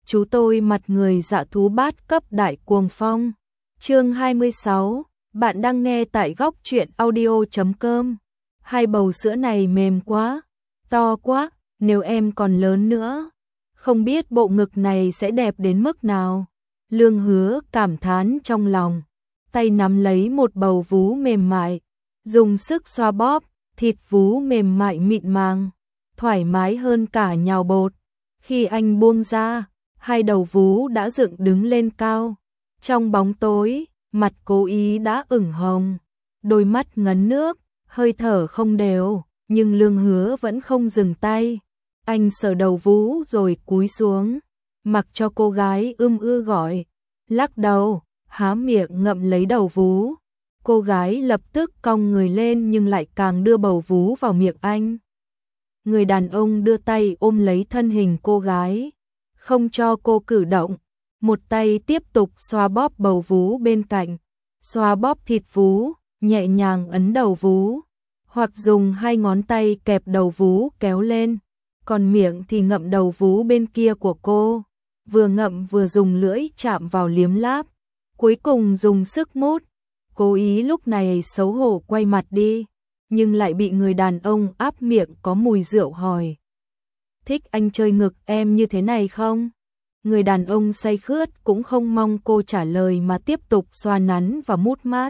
chú tôi mặt người dạ thú bát cấp đại cuồng phong. Chương 26, bạn đang nghe tại góc truyện audio.com. Hai bầu sữa này mềm quá, to quá, nếu em còn lớn nữa, không biết bộ ngực này sẽ đẹp đến mức nào. Lương Hứa cảm thán trong lòng, tay nắm lấy một bầu vú mềm mại, dùng sức xoa bóp, thịt vú mềm mại mịn màng, thoải mái hơn cả nhào bột. Khi anh buông ra, hai đầu vú đã dựng đứng lên cao. Trong bóng tối, mặt Cố Ý đã ửng hồng, đôi mắt ngấn nước, hơi thở không đều, nhưng Lương Hứa vẫn không dừng tay. Anh sờ đầu vú rồi cúi xuống, mặc cho cô gái gọi, lắc đầu, há miệng ngậm lấy đầu vú. Cô gái lập tức cong người lên nhưng lại càng đưa bầu vú vào miệng anh. Người đàn ông đưa tay ôm lấy thân hình cô gái, không cho cô cử động, một tay tiếp tục xoa bóp bầu vú bên cạnh, xoa bóp thịt vú, nhẹ nhàng ấn đầu vú, hoặc dùng hai ngón tay kẹp đầu vú kéo lên, còn miệng thì ngậm đầu vú bên kia của cô, vừa ngậm vừa dùng lưỡi chạm vào liếm láp, cuối cùng dùng sức mút. Cố Ý lúc này xấu hổ quay mặt đi, nhưng lại bị người đàn ông áp miệng có mùi rượu hỏi. Thích anh chơi ngực em như thế này không? Người đàn ông say khướt cũng không mong cô trả lời mà tiếp tục xoa nắn và mút mát.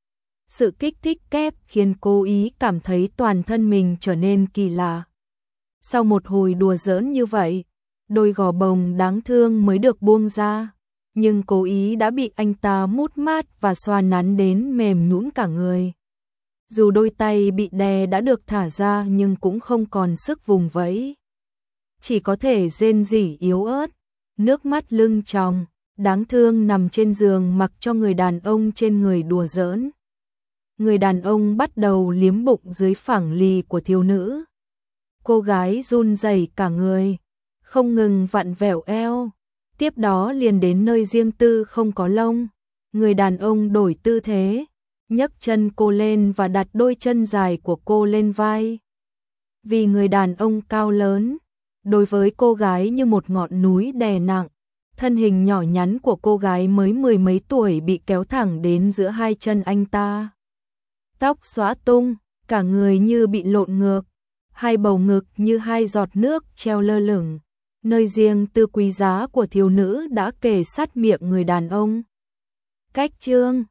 Sự kích thích kép khiến Cố Ý cảm thấy toàn thân mình trở nên kỳ lạ. Sau một hồi đùa giỡn như vậy, đôi gò bồng đáng thương mới được buông ra, nhưng Cố Ý đã bị anh ta mút mát và xoa nắn đến mềm nhũn cả người. Dù đôi tay bị đè đã được thả ra nhưng cũng không còn sức vùng vẫy, chỉ có thể rên rỉ yếu ớt, nước mắt lưng tròng, đáng thương nằm trên giường mặc cho người đàn ông trên người đùa giỡn. Người đàn ông bắt đầu liếm bụng dưới phẳng lì của thiếu nữ. Cô gái run rẩy cả người, không ngừng vặn vẹo eo, tiếp đó liền đến nơi riêng tư không có lông. Người đàn ông đổi tư thế, nhấc chân cô lên và đặt đôi chân dài của cô lên vai. Vì người đàn ông cao lớn, đối với cô gái như một ngọn núi đè nặng, thân hình nhỏ nhắn của cô gái mới mười mấy tuổi bị kéo thẳng đến giữa hai chân anh ta. Tóc xõa tung, cả người như bị lộn ngược, hai bầu ngực như hai giọt nước treo lơ lửng. Nơi riêng tư quý giá của thiếu nữ đã kề sát miệng người đàn ông. Cách chương